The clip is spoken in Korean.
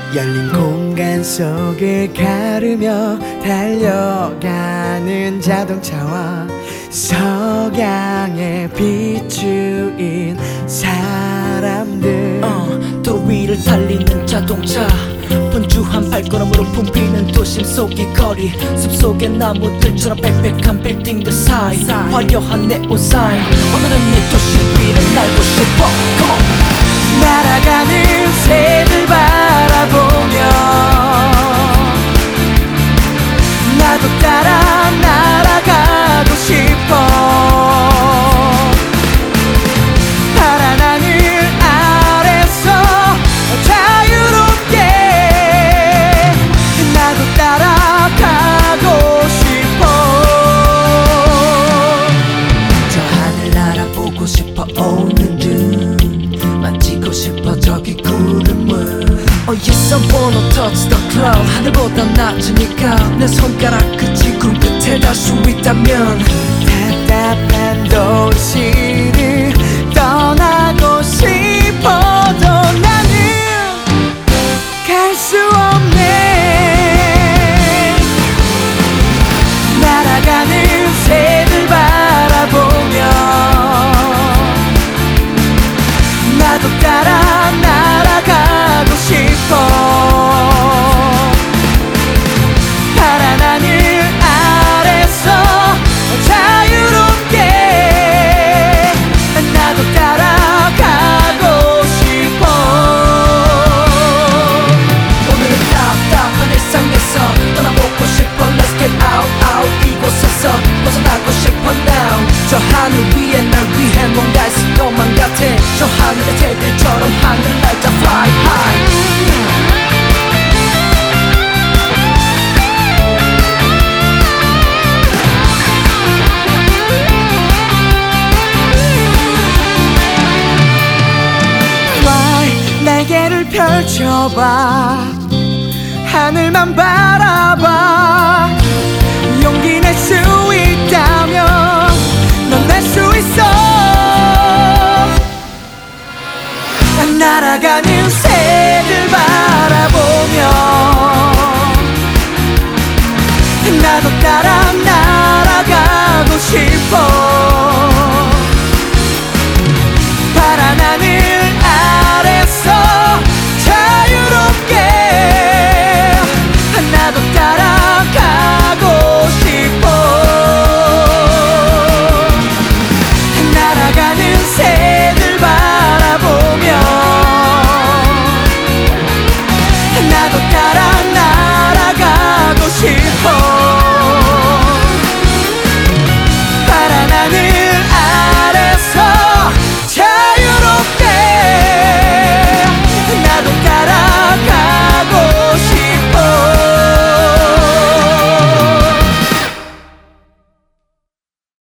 열린 공간 속을 가르며 달려가는 자동차와 석양에 비추인 사람들. 도로 위를 달리는 자동차, 분주한 발걸음으로 붐비는 도심 속의 거리. 숲속의 나무들처럼 빽빽한 빌딩들 사이 화려한 네온 사인. 오늘은 이 도시 위를 날고 싶어. Come on. 날아가는 새들 바라보며 나도 따라 날아가고 싶어. 파란 하늘 아래서 자유롭게 나도 따라가고 싶어. 저 하늘 알아보고 싶어. 오는 눈 만지고 싶어 저기 구름을. Oh yes, I wanna touch the cloud. 하늘보다 낮으니까 내 손가락 끝이 구름 끝에 닿을 수 있다면 답답한 도시를 떠나고 싶어도 나는 갈 수 없네. 날아가는 새들 바라보며 나도 따라 날아가고 싶어. 파란 하늘 아래서 자유롭게 나도 따라가고 싶어. 오늘은 답답한 일상에서 떠나보고 싶어. Let's get out, out. 이곳에서 벗어나고 싶어 now. 저 하늘 위에 날 위해 뭔가 있을 것만 같아. 저 하늘의 새들처럼 하늘을 날자 fly high. 날개를 펼쳐봐. 하늘만 바라봐.